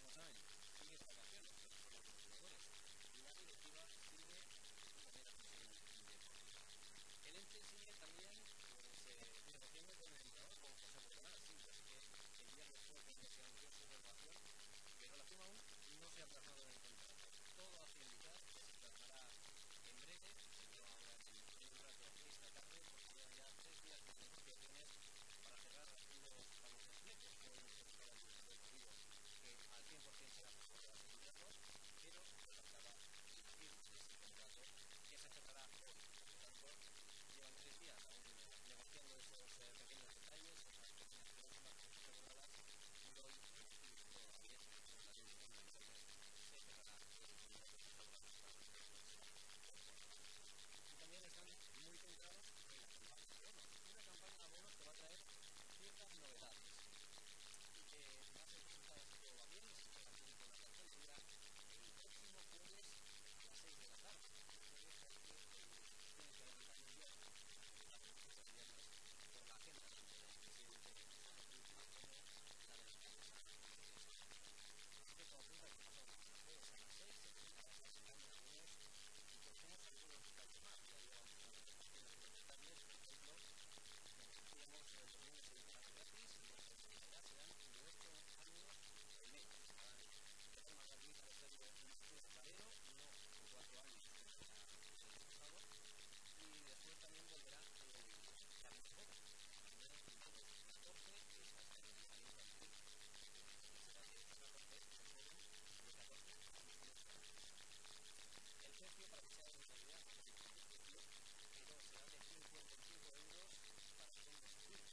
saben, sigue de vacaciones, pero son los jugadores. La directiva sigue también la función deportiva. El Elche sigue también negociando con el entrenador, con José Bordalás. Sí, yo sé que el viernes fue cuando se anunció su renovación, pero la firma aún no se ha plasmado en el contrato. Todo hace indicar que se plasmará en breve, no ahora en un rato esta tarde, porque llevan ya 3 días de negociaciones para cerrar los flecos que hoy se buscará el director deportivo, que al 100% será mejor de asegurarlo, pero se acaba el firme de ese contrato que se cerrará hoy. Por lo tanto, llevan 3 días aún negociando esos pequeños detalles, esas pequeñas cláusulas que se asegurarán, y hoy el club todavía con la división de internet se cerrará el contrato que se asegurará para los próximos. Y también están muy centrados en la campaña de abonos, una campaña de abonos que va a traer ciertas novedades y que va a ser presentada, si todo va bien, y si llega tiempo la cartelera, el próximo jueves a las 6 de la tarde. Jueves porque tiene que adelantar un día este viernes por la agenda tanto del presidente de la República como la de la alcaldesa de Sevilla. Así que todo apunta que pasamos el jueves a las 6 se presentará esta campaña de abonos y conocemos algunos detalles más. Todavía vamos a ver algunos detalles, por ejemplo, como decíamos, el domingo se editará gratis y las mensualidades serán de 8 años y medio. Serán de forma gratuita el estadio Martínez Valero, no por 4 años como era el año pasado. Y después también volverá la Liga Joven, también en 2014, que es hasta el año infantil, que será de 8 a 14, el joven de 14 a 18 años. El precio, para que se haga una idea, no sé si es el precio, pero será de 55 euros para segundos inscritos.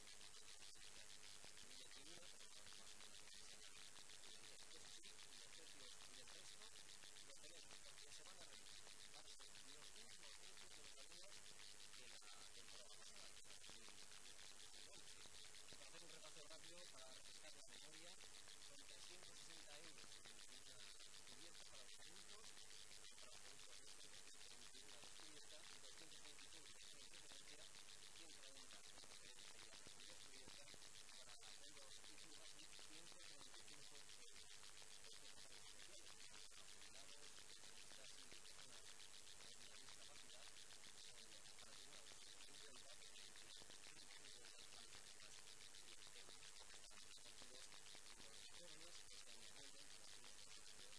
Muy accesible, pero sabemos más o menos lo que se llama. Eso sí, los precios del resto los tenemos, porque se van a revisar. Van a ser los mismos precios de los alumnos que la temporada pasada, que era 2011. Y para hacer un repaso rápido, para refrescar la memoria, son 360 euros en una cubierta para los adultos, para los adultos es 321 la descubierta, 225 dirección de preferencia, 130 en preferencia y la descubierta para fondos y clubes y 135 euros. Estos son los especiales para jubilados, pensionistas y personas con una discapacidad son para jubilados 150, pensionistas 150 y personas 100 euros. Están descontidos los jóvenes que este año vuelven a las primeras posiciones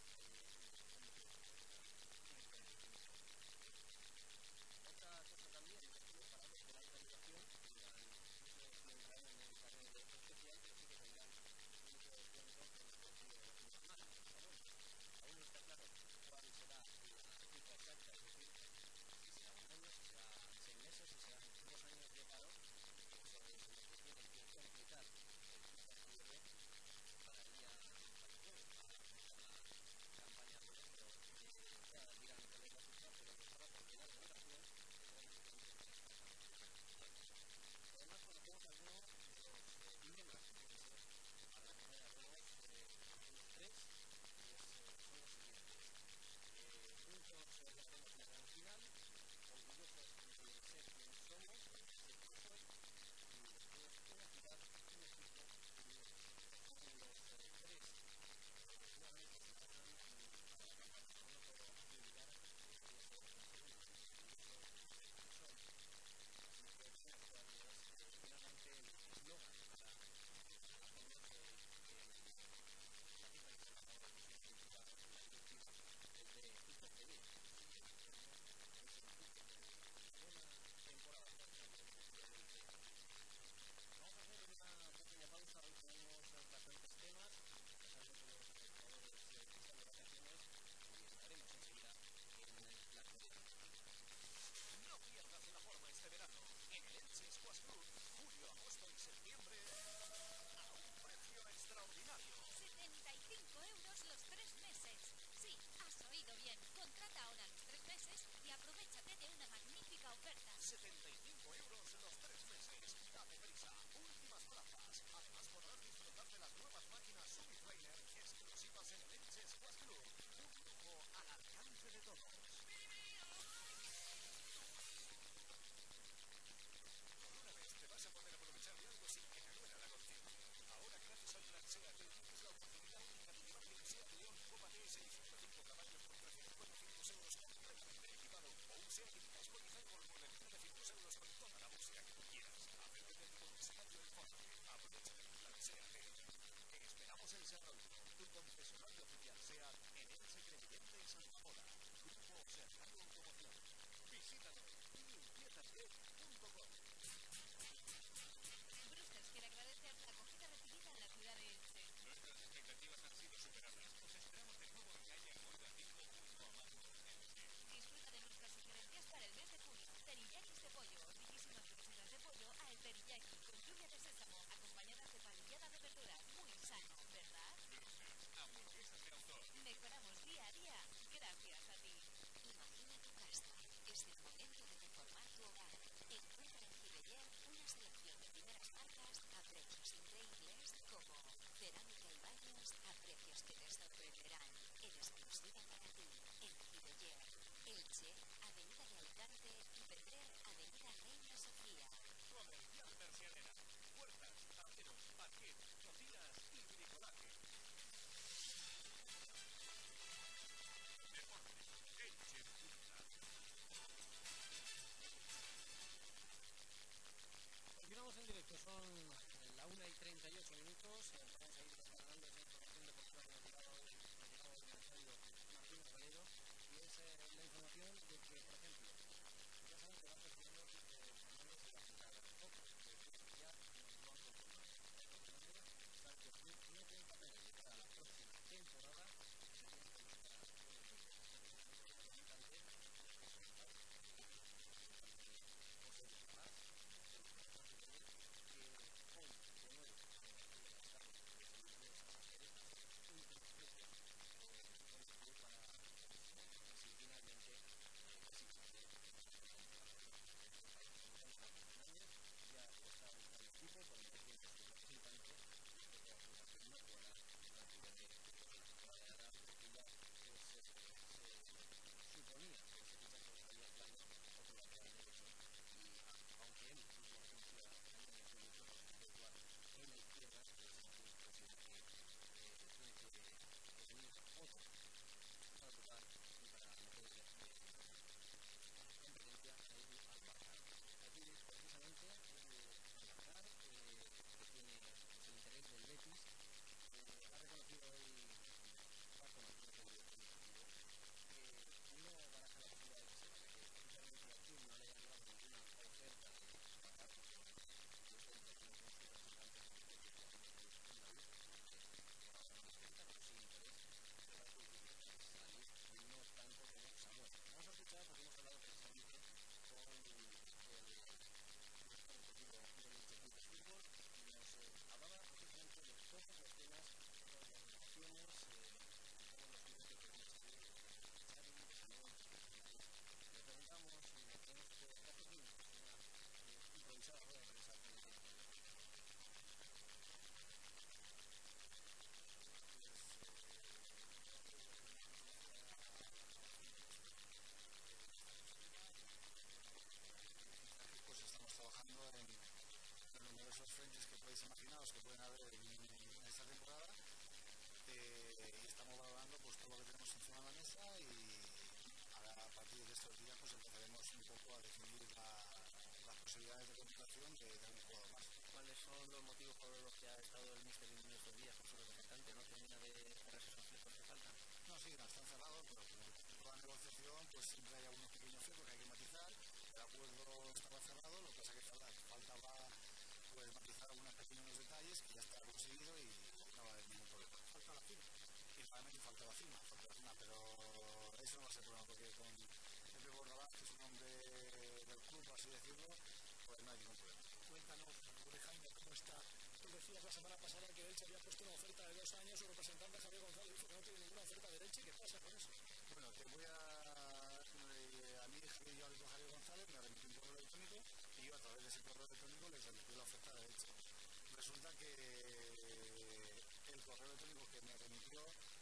otra cosa también, los parados de la alta educación tendrán, no entrarán en el carnet especial, pero sí que tendrán un descuento con el precio normal de los abonos. Aún no está claro cuál será la cifra exacta, es decir, si será un año, si será 6 meses, si serán 2 años de paro, eso es lo que tienen que completar el CISA para el día para el jueves, para la campaña de pero ya dirán cuál es la cifra, pero que estaba porque la delegación además conocemos algunos de los dilemas que pueden ser a la hora de abonos algunos tres, y son los siguientes. Juntos llegaremos a la gran final, orgullosos de ser quienes somos, de ser quien soy, y después una ciudad, un equipo y son los tres nuevamente se pasan para la campaña. Uno por actividad y otro por segundo, orgullosos de ser quien soy. Así que cuál es finalmente el eslogan para los abonos que la cifra que se llama ahora que se indica en la directiva es de IPCB. Así que esperemos que ese impulso de una buena temporada por parte del presidente. Vamos a hacer una pequeña pausa, hoy tenemos bastantes temas, a pesar de que los jugadores están de vacaciones y estaremos enseguida en la actualidad. No pierdas la forma este verano. En el Elche Squash Club, julio, agosto y septiembre, a un precio extraordinario. 75 euros los 3 meses. Sí, has oído bien. Contrata ahora los 3 meses y aprovéchate de una magnífica oferta. 75 euros los 3 meses. Date prisa, últimas plazas. Además podrás disfrutar de las nuevas máquinas Subi Trainer exclusivas en el Elche Squash Club. Un lujo al alcance de todos. Te vas a poder aprovechar de algo sin que te duela la conciencia. Ahora, gracias al Plan SEAT, tienes la oportunidad única de llevarte César Auto, tu concesionario oficial SEAT en Elche, Crevillente y Santa Pola. Grupo Serrano Automoción. Visítanos limpiezasd.com. Brewsters quiere agradecer la acogida recibida en la ciudad de Elche. Nuestras expectativas han sido superadas. Os esperamos de nuevo en calle Almolga 5 junto a Magnum Elche. Disfruta de nuestras sugerencias para el mes de junio. Teriyakis de pollo, riquísimas brochetas de pollo al teriyaki con lluvia de sésamo, acompañadas de parrillada de verduras. Muy sano, ¿verdad? Brewsters, hamburguesas de autor. Mejoramos día a día gracias a ti. Imagina tu casa. Es el momento de reformar tu hogar. Encuentra en Giveller una selección de primeras marcas a precios increíbles como cerámica y baños a precios que te sorprenderán. En exclusiva para ti, en Giveller. Elche, Avenida de Alicante y Petrer, Avenida Reina Sofía. Comercial Persianera. Puertas, tableros, parquet, cocinas y bricolaje. Deportes. Elche Punta. Continuamos en directo, son la 1:38 minutos. Vamos a ir desarrollando esa información deportiva que nos ha llegado hoy el estadio Martínez Valero. Y es la información de que, por ejemplo, ya saben que van persiguiendo Fernández de la Puntada. Ya nos lo han confirmado. Está que el club no tiene papeles para la próxima temporada. frentes que podéis imaginaros que pueden haber en esta temporada, y estamos valorando pues todo lo que tenemos encima de la mesa, y a partir de estos días pues empezaremos un poco a definir las posibilidades de contratación de un jugador más. ¿Cuáles son los motivos por los que ha estado el míster en estos días con su representante? ¿No termina de cerrarse esos flecos que faltan? No, sí, no están cerrados, pero como toda negociación pues siempre hay algunos pequeños flecos que hay que matizar. El acuerdo estaba cerrado, lo que pasa es que faltaba pues matizar algunos pequeños detalles que ya está conseguido y no va a haber ningún problema. Falta la firma. Y realmente falta la firma, pero eso no va a ser problema, porque con Pepe Borrabás, que es un hombre del club, por así decirlo, pues no hay ningún problema. Cuéntanos, Jaime, ¿cómo está? Tú decías la semana pasada que Elche había puesto una oferta de 2 años, su representante Javier González dijo que no tiene ninguna oferta de Elche. ¿Qué pasa con eso? Bueno, te voy a mí, yo hablé con Javier González, me remitió un correo electrónico y yo a través de ese correo electrónico les remití la oferta de Elche. Resulta que el correo electrónico que me remitió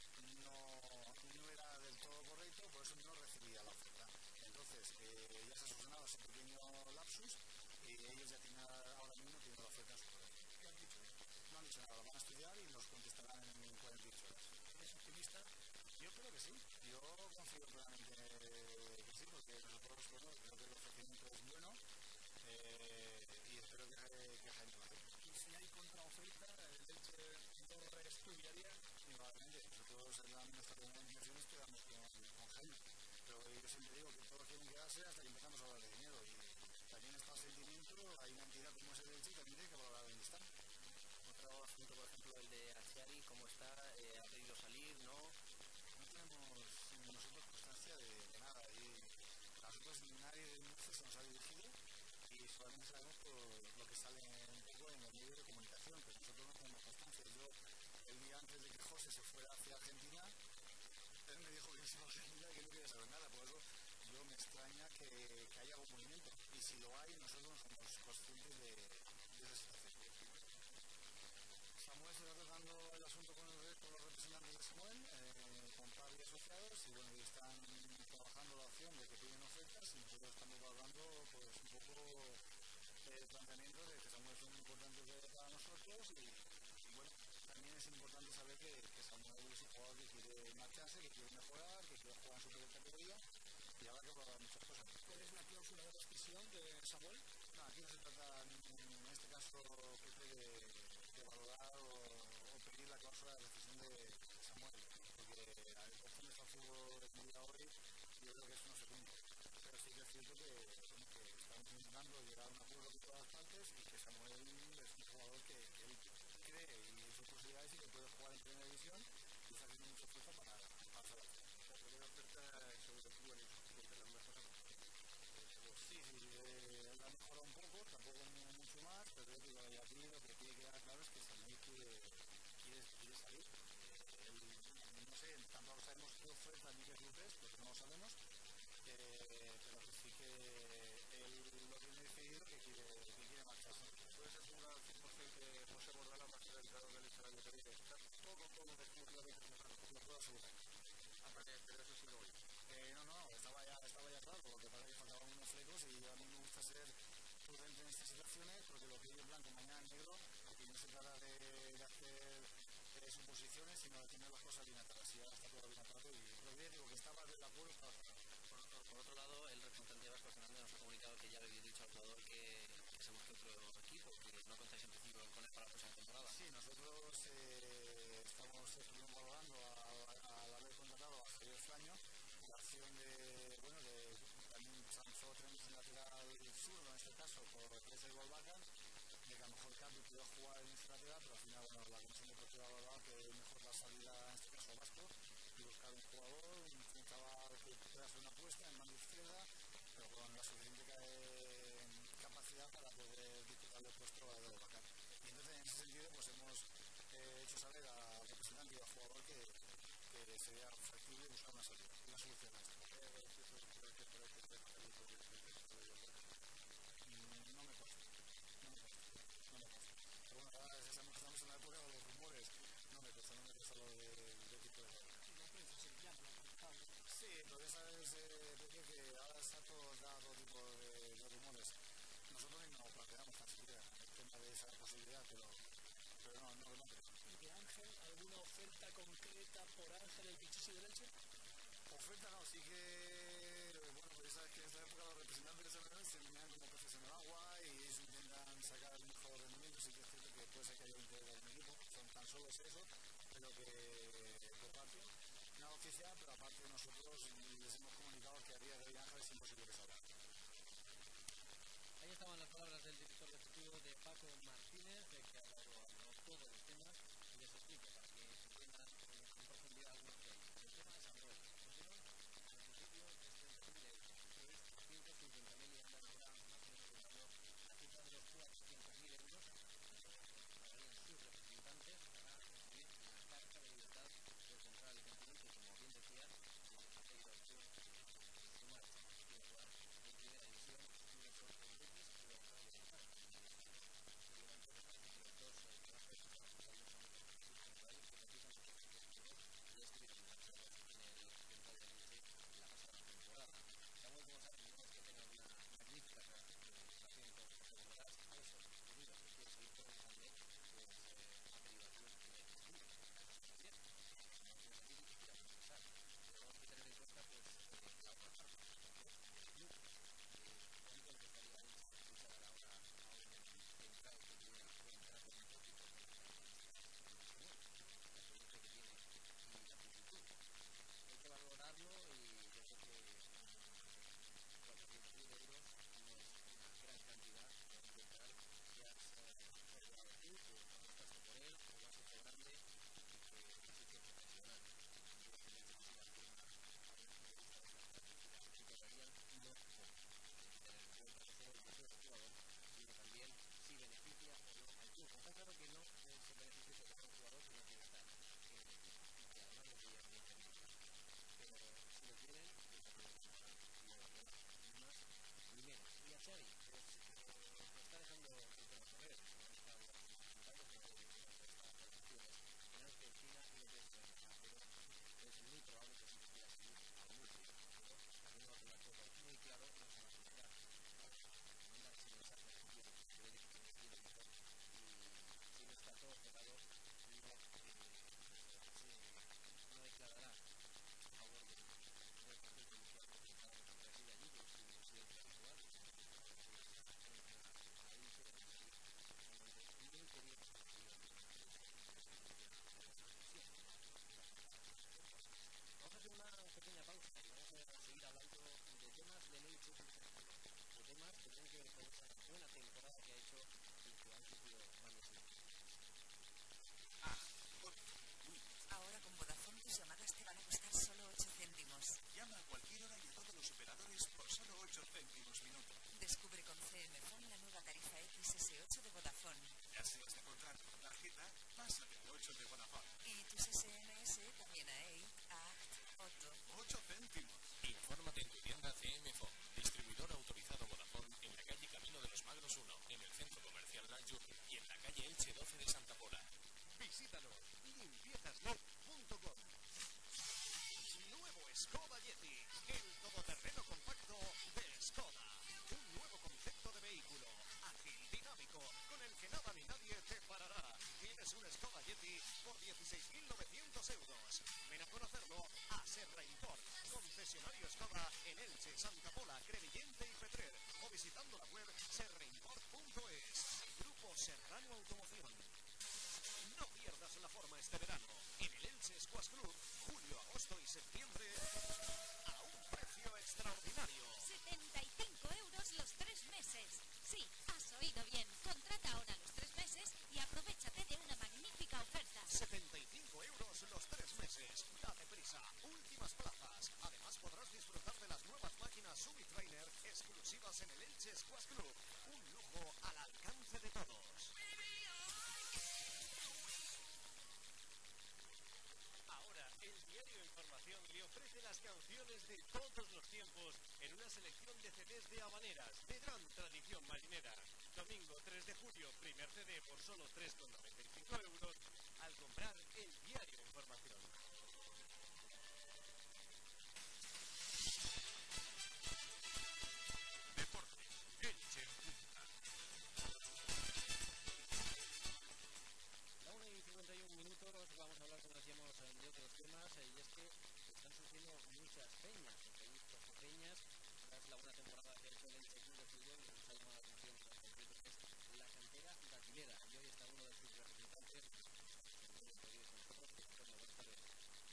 no era del todo correcto, por eso no recibía la oferta. Entonces, ya se ha solucionado ese pequeño lapsus y ellos ya tienen, ahora mismo tienen la oferta en su correo. ¿Qué han dicho? No han dicho nada, lo van a estudiar y nos contestarán en 48 horas. ¿Eres optimista? Yo creo que sí, yo confío plenamente que sí, porque nosotros, bueno, creo que el ofrecimiento es bueno, y espero que Jaime lo haga. Y si hay contraoferta, el Elche estudiaría. Igualmente, nosotros en la nuestra primera inversiones quedamos con Jaime, pero yo siempre digo que todos quieren quedarse hasta que empezamos a hablar de dinero y también está el sentimiento, hay una entidad como es el Elche y también tiene que valorar dónde está. Otro asunto, por ejemplo, el de Achiari, cómo está, ha pedido salir, ¿no? No tenemos nosotros constancia de nada y a nosotros nadie del Murcia se nos ha dirigido y solamente sabemos por lo que sale un poco en los medios de comunicación, pero nosotros no tenemos constancia. Yo, el día antes de que José se fuera hacia Argentina, él me dijo que se iba a Argentina y que no quería saber nada, por eso yo me extraña que haya algún movimiento y si lo hay, nosotros no somos conscientes de esa situación. Samuel se está tratando el asunto con los representantes de Samuel, con Pablo y asociados, y bueno, están trabajando la opción de que piden ofertas y nosotros estamos valorando pues un poco el planteamiento de que Samuel es muy importante para nosotros y bueno, también es importante saber que Samuel es un jugador que quiere marcharse, que quiere mejorar, que quiere jugar en superior categoría y habrá que valorar muchas cosas. ¿Cuál es la cláusula de rescisión de Samuel? No, aquí no se trata en este caso de valorar o pedir la cláusula de rescisión de Samuel, porque a ver, cómo está el fútbol en día hoy, yo creo que eso no se cumple. Pero sí que es cierto que estamos intentando llegar a un acuerdo con todas las partes y que Samuel es un jugador que él cree y sus posibilidades y que puede jugar en primera división y está haciendo mucho esfuerzo para hacerlo. La primera oferta sobre el fútbol y porque la mejor. Sí, él ha mejorado un poco, tampoco mucho más, pero yo digo, aquí lo que tiene que quedar claro es que Samuel quiere salir. No sé, tampoco sabemos qué oferta ni qué club es, porque no lo sabemos, pero que sí que él lo tiene decidido que quiere marcharse. ¿Puedes asegurar al 100% que José Bordalás va a ser el entrenador del Elche el año que viene? Está todo definitivamente cerrado. Lo puedo asegurar. Pero eso sí lo oí. No, estaba ya claro, porque parece que faltaban unos flecos y a mí me gusta ser prudente en estas situaciones porque lo que hay en blanco mañana en negro y no se trata de hacer suposiciones sino de tener las cosas bien atadas y ahora está todo bien atado y lo que digo que estaba de acuerdo estaba cerrado. Por otro lado, el representante de Vasco Fernández nos ha comunicado que ya le había dicho al jugador que se busque otro equipo, que no contáis en principio con él para la próxima temporada. Sí, nosotros estuvimos valorando al haber contratado a Javier Flaño la acción de también solo tenemos el lateral zurdo en este caso por Teresa y Golbaca de que a lo mejor Capi puede jugar en este lateral pero al final la comisión deportiva ha valorado que es mejor la salida en este caso Vasco y buscar un jugador, un chaval que pueda hacer una apuesta en mano izquierda pero con la suficiente capacidad para poder disputarle el puesto a Golbaca y entonces en ese sentido pues hemos hecho saber al representante y al jugador que sería factible buscar una salida, una solución a esto. No me consta. Pero bueno, ahora estamos en la época de los rumores. No me consta lo de tipo de juego. La prensa sevillana, la principal. Sí, pero ya sabes, que ahora está todo dado tipo de rumores. Nosotros ni nos planteamos tan siquiera el tema de esa posibilidad, pero no creo. ¿Y de Ángel alguna oferta concreta por Ángel el Pichichi de Elche? Oferta no, sí que bueno, pues sabes que en esta época los representantes de San se miran como peces en el agua y ellos intentan sacar el mejor rendimiento, sí que es cierto que puede ser que haya un interés del equipo, son tan solo eso, pero que por parte nada oficial, pero aparte nosotros les hemos comunicado que a día de hoy Ángel es imposible que salga. Ahí estaban las palabras del director deportivo de Paco Martínez, que ha hablado todos los temas y les explico para que entiendan en profundidad algunos de ellos. El tema de Samuel, pusieron al principio de este perfil de 650.000 y han valorado más o menos llegando a cifra de los 400.000 euros pagarían sus representantes para recibir la carta de libertad del central de continente y como bien decías, ha pedido opción su marcha, quiere jugar en primera división, quiere ser el Betis y lo va a jugar en el Sevillante, me parece que los dos trabajos están muchos de temas que tienen que ver con esa buena temporada que ha hecho y que han sufrido grandes incidentes. Ahora con Vodafone tus llamadas te van a costar solo 8 céntimos. Llama a cualquier hora y a todos los operadores por solo 8 céntimos minuto. Descubre con CM Phone la nueva tarifa XS8 de Vodafone. Ya seas de contrato con tarjeta, pásate al 8 de Vodafone. Y tus SMS también a 8. 8 céntimos. Infórmate en tu tienda CM Phone, distribuidor autorizado Vodafone en la calle Camino de los Magros 1, en el centro comercial Lanjur y en la calle Elche 12 de Santa Pola. Visítanos, limpiezasnet.com. Nuevo Skoda Yeti, el todoterreno compacto de Skoda. Un nuevo concepto de vehículo, ágil, dinámico, con el que nada ni nadie te parará. Tienes un Skoda Yeti por 16.900 euros. Ven a conocerlo a Serra Import, concesionario Skoda en Elche, Santa Pola, Crevillente y Petrer, o visitando la web serraimport.es. Grupo Serrano Automoción. No pierdas la forma este verano. En el Elche Squash Club, julio, agosto y septiembre, a un precio extraordinario. 75 euros los 3 meses. Sí, has oído bien. Contrata ahora los 3 meses y aprovechate de una magnífica oferta. 75 euros los 3 meses. Date prisa, últimas plazas. Además podrás disfrutar de las nuevas máquinas Summit Trainer exclusivas en el Elche Squash Club. Un lujo al alcance de todos. Ahora, el diario Información le ofrece las canciones de todos los tiempos en una selección de CDs de habaneras de gran tradición marinera. Domingo 3 de julio, primer CD por solo 3,95 euros al comprar el diario Información. Deportes, Elche en punta. La 1:51 vamos a hablar, como decíamos, de otros temas, y es que están surgiendo muchas peñas, tras la buena temporada que ha hecho el Elche Club de Fútbol, y nos ha llamado la atención en concreto, que es la cantera datilera, y hoy está uno de sus representantes, con nosotros, que es Antonio. Buenas tardes.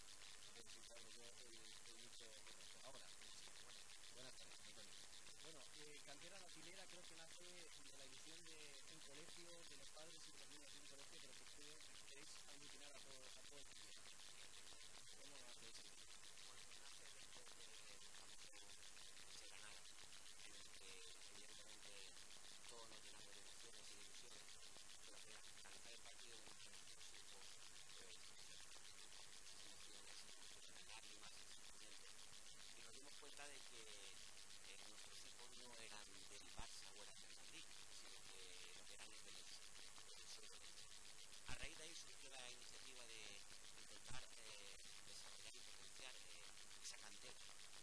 Ahora, buenas tardes, Antonio. Bueno, cantera datilera creo que nace de la ilusión de un colegio, de los padres y de los niños de un colegio, pero que ustedes queréis aglutinar a todo el mundo. ¿Cómo nace eso? Bueno, pues nace después de ese ganar, en el que evidentemente todos nos llenamos de emociones y de ilusiones, pero al finalizar el partido vimos que nuestros hijos emociones, lágrimas y sentimientos, y nos dimos cuenta de que nuestros hijos no eran del Barça o eran del Madrid, sino que lo que eran es del suelo. A raíz de ahí surgió la iniciativa de intentar desarrollar y potenciar esa cantera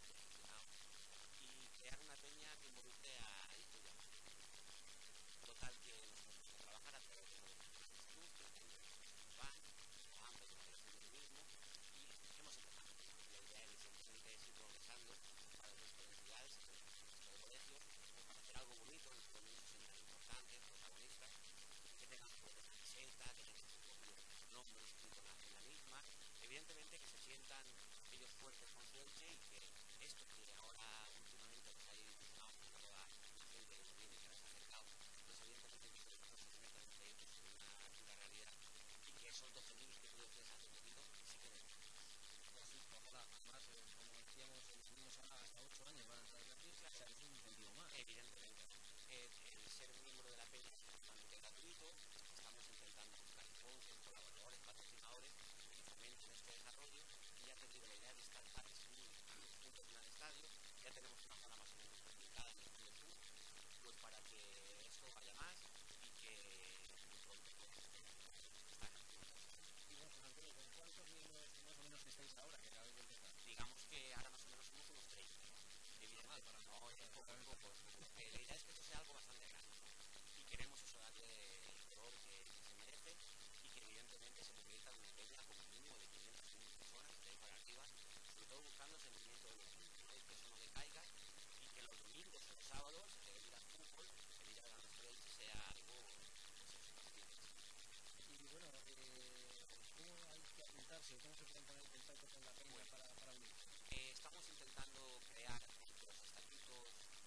y crear una peña que involucre a hijos y a madres. Total que nos pusimos a trabajar a través de los estudios, de van, hambre, de variación del mismo, y hemos empezado. La idea evidentemente es ir progresando para el resto de entidades, el resto de colegios, para hacer algo bonito, en que los niños se sientan importantes, protagonistas, que tengan su propia camiseta, que tengan su propio nombre escrito en la misma, evidentemente que se sientan ellos fuertes con su Elche y que esto que ahora últimamente nos ha ilusionado con toda la gente que nos viene y que nos ha acercado, pues evidentemente que se convierta entre ellos en una realidad y que esos 12.000 que tú decías hace poquito se queden. Así, ojalá, además, como decíamos, los niños hasta 8 años van a entrar gratis, o sea, es un incentivo más. Evidentemente, el ser miembro de la peña es totalmente gratuito, estamos intentando buscar sponsors, colaboradores, patrocinadores que fomenten este desarrollo, y ya te digo, la idea es estar juntos en el estadio, ya tenemos una zona más o menos planificada en el Club Sur, pues para que esto vaya más y que muy pronto pues, estar en el Y bueno, pues Antonio, ¿con cuántos niños más o menos estáis ahora, que acabáis de empezar? digamos que ahora más o menos somos unos 30. Evidentemente, para no, es poco. La idea es que esto sea algo bastante grande y queremos eso darle el color que se merece y que evidentemente se convierta en una peña como mínimo de 500 personas de ahí para arriba, sobre todo buscando el sentimiento de los niños, que eso no decaiga y que los domingos o los sábados el ir al fútbol, el ir a la nuestra Elche sea algo Y bueno, ¿cómo hay que apuntarse? ¿Cómo se pueden poner en contacto con la peña para unir? estamos intentando crear los estatutos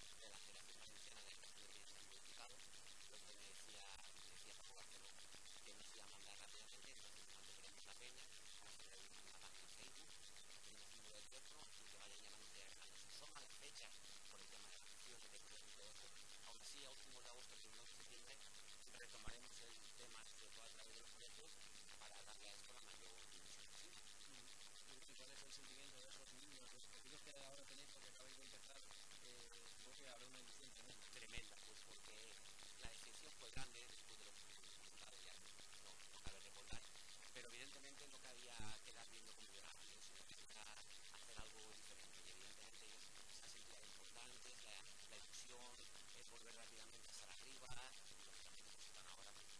pequeña, vamos a hacer una página Facebook, tenemos un número de teléfono y que vayan llamando y agregando. Son malas fechas por el tema de las acciones de club y todo eso. Aún así, a últimos de agosto, primero de septiembre, retomaremos el tema, sobre todo a través de los precios, para darle a esto la mayor dimensión posible. ¿Y cuál es el sentimiento de esos niños, de esos pequeños que ahora tenéis, porque acabáis de empezar? Supongo que habrá una ilusión tremenda, pues porque la decepción fue grande después de lo que hemos comentado, ya no cabe recordar, pero evidentemente no cabía quedar viendo cómo lloraban, sino que era hacer algo diferente, y evidentemente ellos se han sentido importantes, la ilusión es volver rápidamente a estar arriba, y lógicamente pues están ahora con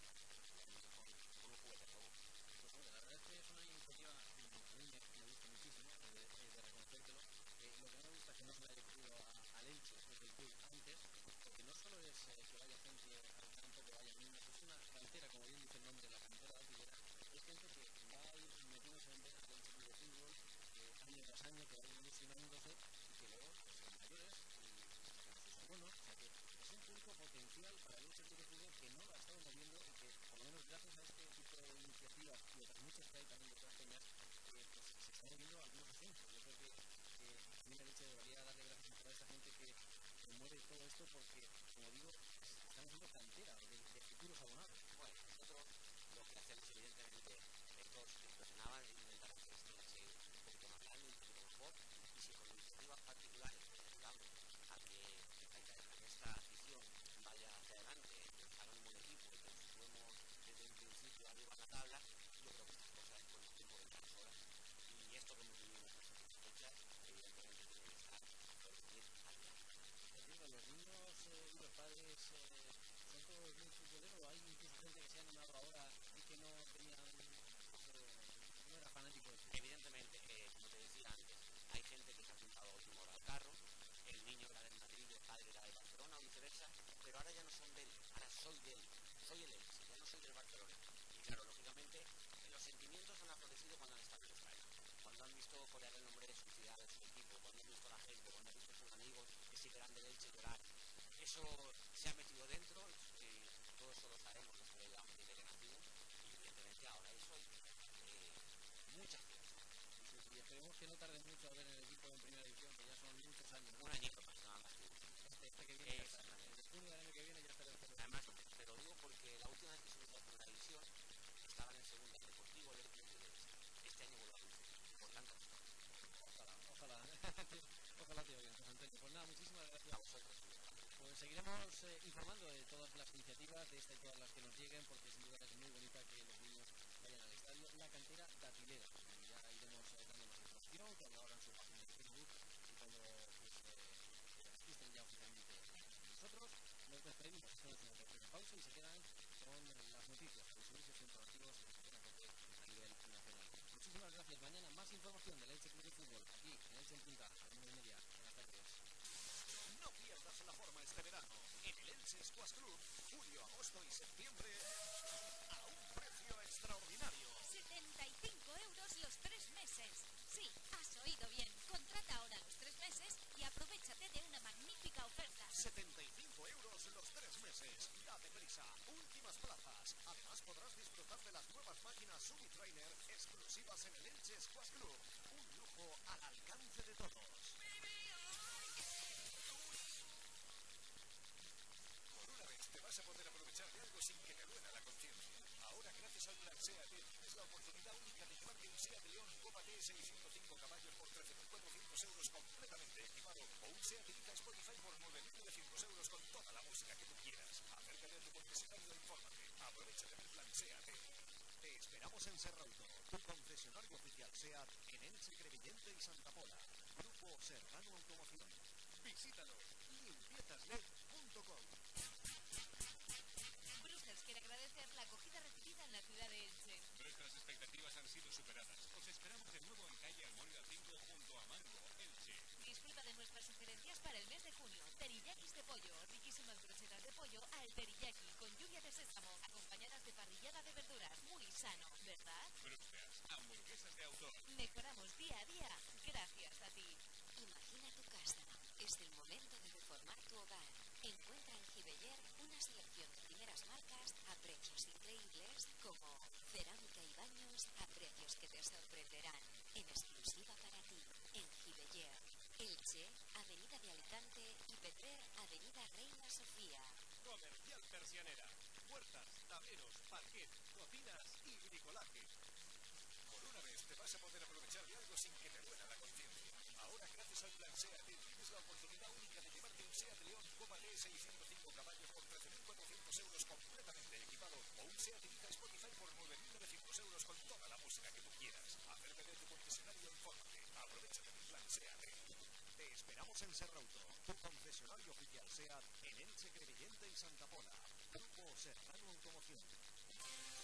un juguete nuevo. Pues hombre, la verdad es que es una iniciativa a mí me gusta muchísimo, de reconocértelo. Lo que no me gusta es que no se le haya pedido al Elche desde el club antes, porque no solo es que vaya gente al campo, que vayan niños, es una cantera, como bien dice el nombre, la cantera de Altivera, es gente que va a ir metiéndose en venas del Elche Club de Fútbol, año tras año, que va a ir ilusionándose y que luego pues, son mayores y sus abuelos, o sea que es un público potencial para el Elche Club de Fútbol que no lo ha estado moviendo y que, por lo menos gracias a este tipo de iniciativas y otras muchas que hay también de otras peñas, pues se están moviendo algunos ejemplos. Yo creo que también el Elche debería darle gracias a toda esta gente que mueve todo esto porque, como digo, están haciendo cantera de futuros abonados. Bueno, nosotros lo que hacemos evidentemente estos impresionaban e intentar hacer este Elche un poquito más grande, un poquito mejor, y si con iniciativas particulares pues, ayudamos a que esta afición vaya hacia adelante, que nos haga un buen equipo y que nos situemos desde un principio arriba en la tabla, yo creo que estas cosas pues nos tienen que solas, y esto que hemos vivido en estas últimas fechas evidentemente tiene que estar a producir al día. Entiendo, los niños y los padres son todos muy futboleros, o hay incluso gente que se ha animado ahora y que no tenían, no era fanático de fútbol. Evidentemente, como te decía antes, hay gente que se ha apuntado a última hora al carro, el niño era del Madrid, el padre era del Barcelona o viceversa, pero ahora ya no son de él, ahora soy de él, soy el Elche, ya no soy del Barcelona. Y claro, lógicamente, los sentimientos han aflorecido cuando han estado en el estadio, cuando han visto corear el nombre de su ciudad, de su equipo, cuando han visto a la gente, cuando han visto a sus amigos que sí eran del Elche llorar. Eso se ha metido dentro, todo eso lo sabemos los que lo llevamos desde que nacimos, y evidentemente ahora eso hay muchas cosas. Y esperemos que no tarde mucho a ver el equipo en primera división, que ya son muchos años. Un añito más, nada más que este que viene, en junio del año que viene ya estará el juego. Además, te lo digo porque la última vez que subimos a la primera división estaban en segunda, el Deportivo, el Elche y el Elche. Este año vuelve a subir, por tanto. Ojalá te oigan, José Antonio. Pues nada, muchísimas gracias A vosotros. Pues seguiremos informando de todas las iniciativas, de esta y todas las que nos lleguen, porque sin duda es muy bonita que los niños vayan al estadio. La cantera datilera, y ya iremos dando más información cuando abran su página de Facebook y cuando registren ya oficialmente. Nosotros nos despedimos, hacemos una pequeña pausa y se quedan con las noticias, los servicios informativos y la a nivel nacional. Muchísimas gracias. Mañana más información del Elche Club de Fútbol, aquí en Elche en Punta, a las 9:30. Buenas tardes. No pierdas la forma este verano en el Elche Squash Club, julio, agosto y septiembre a un precio extraordinario. 75 euros los 3 meses. Sí, has oído bien. Contrata ahora los 3 meses y aprovéchate de una magnífica oferta. 75 euros los 3 meses. Date prisa, últimas plazas. Además podrás disfrutar de las nuevas máquinas Summit Trainer exclusivas en el Elche Squash Club. Un lujo al alcance de todos. Te vas a poder aprovechar de algo sin que te duela la conciencia. Ahora, gracias al plan SEAT, tienes la oportunidad única de llevarte un SEAT León Copa TS y 105 caballos por 13.400 euros completamente equipado, o un SEAT Ibiza Spotify por 9.900 euros con toda la música que tú quieras. Acércate a tu concesionario e infórmate. Aprovechate del plan SEAT. Te esperamos en Serrauto, tu concesionario oficial SEAT en Elche, Crevillente y Santa Pola. Grupo Serrano Automoción. Visítanos, limpiezasLed.com. Brussels quiere agradecer la acogida recibida en la ciudad de Elche. Nuestras expectativas han sido superadas. Os esperamos de nuevo en calle Almóriga 5 junto a Mango, Elche. Disfruta de nuestras sugerencias para el mes de junio. Teriyakis de pollo, riquísimas brochetas de pollo al teriyaki con lluvia de sésamo, acompañadas de parrillada de verduras. Muy sano, ¿verdad? Bruscas, hamburguesas de autor. Mejoramos día a día gracias a ti. Imagina tu casa. Es el momento de reformar tu hogar. Encuentra en Gibeller una selección de primeras marcas a precios increíbles como cerámica y baños a precios precios que te sorprenderán. En exclusiva para ti, en Gibeller. Elche, Avenida de Alicante y Petrer, Avenida Reina Sofía. Comercial Persianera. Puertas, tableros, parquet, cocinas y bricolaje. Por una vez te vas a poder aprovechar de algo sin que te duela la conciencia. Ahora, gracias al plan SEAT, tienes la oportunidad única de llevarte un SEAT León Coma DS y 105 caballos por 13.400 euros completamente equipado o un SEAT Ibiza Spotify por 9.900 euros con toda la música que tú quieras. Acércate a tu concesionario e infórmate. Aprovechate del plan SEAT. Te esperamos en Serrauto, tu concesionario oficial SEAT en Elche, Crevillente y Santa Pola. Grupo Serrano Automoción.